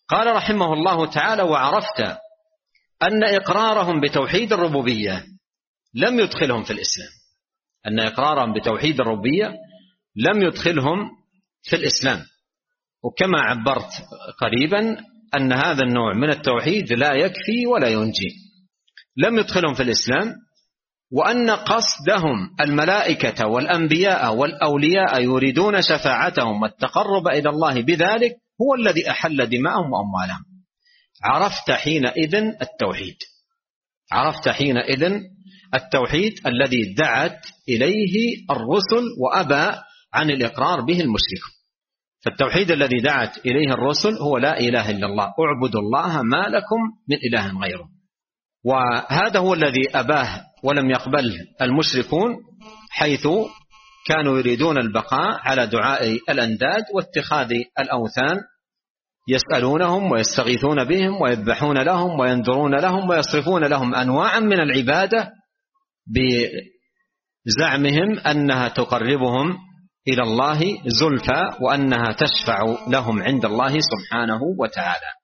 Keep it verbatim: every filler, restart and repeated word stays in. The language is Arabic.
قال رحمه الله تعالى: وعرفت أن إقرارهم بتوحيد الربوبية لم يدخلهم في الإسلام، أن إقرارهم بتوحيد الربوبية لم يدخلهم في الإسلام. وكما عبرت قريبا أن هذا النوع من التوحيد لا يكفي ولا ينجي، لم يدخلهم في الإسلام، وأن قصدهم الملائكة والأنبياء والأولياء يريدون شفاعتهم والتقرب إلى الله بذلك هو الذي أحل دماءهم وأموالهم. عرفت حينئذ التوحيد، عرفت حينئذ التوحيد الذي دعت إليه الرسل وأبى عن الإقرار به المشرك. فالتوحيد الذي دعت إليه الرسل هو لا إله إلا الله، اعبدوا الله ما لكم من إله غيره. وهذا هو الذي أباه ولم يقبله المشركون، حيث كانوا يريدون البقاء على دعاء الأنداد واتخاذ الأوثان، يسألونهم ويستغيثون بهم ويذبحون لهم وينذرون لهم ويصرفون لهم أنواعا من العبادة بزعمهم أنها تقربهم إلى الله زلفى وأنها تشفع لهم عند الله سبحانه وتعالى.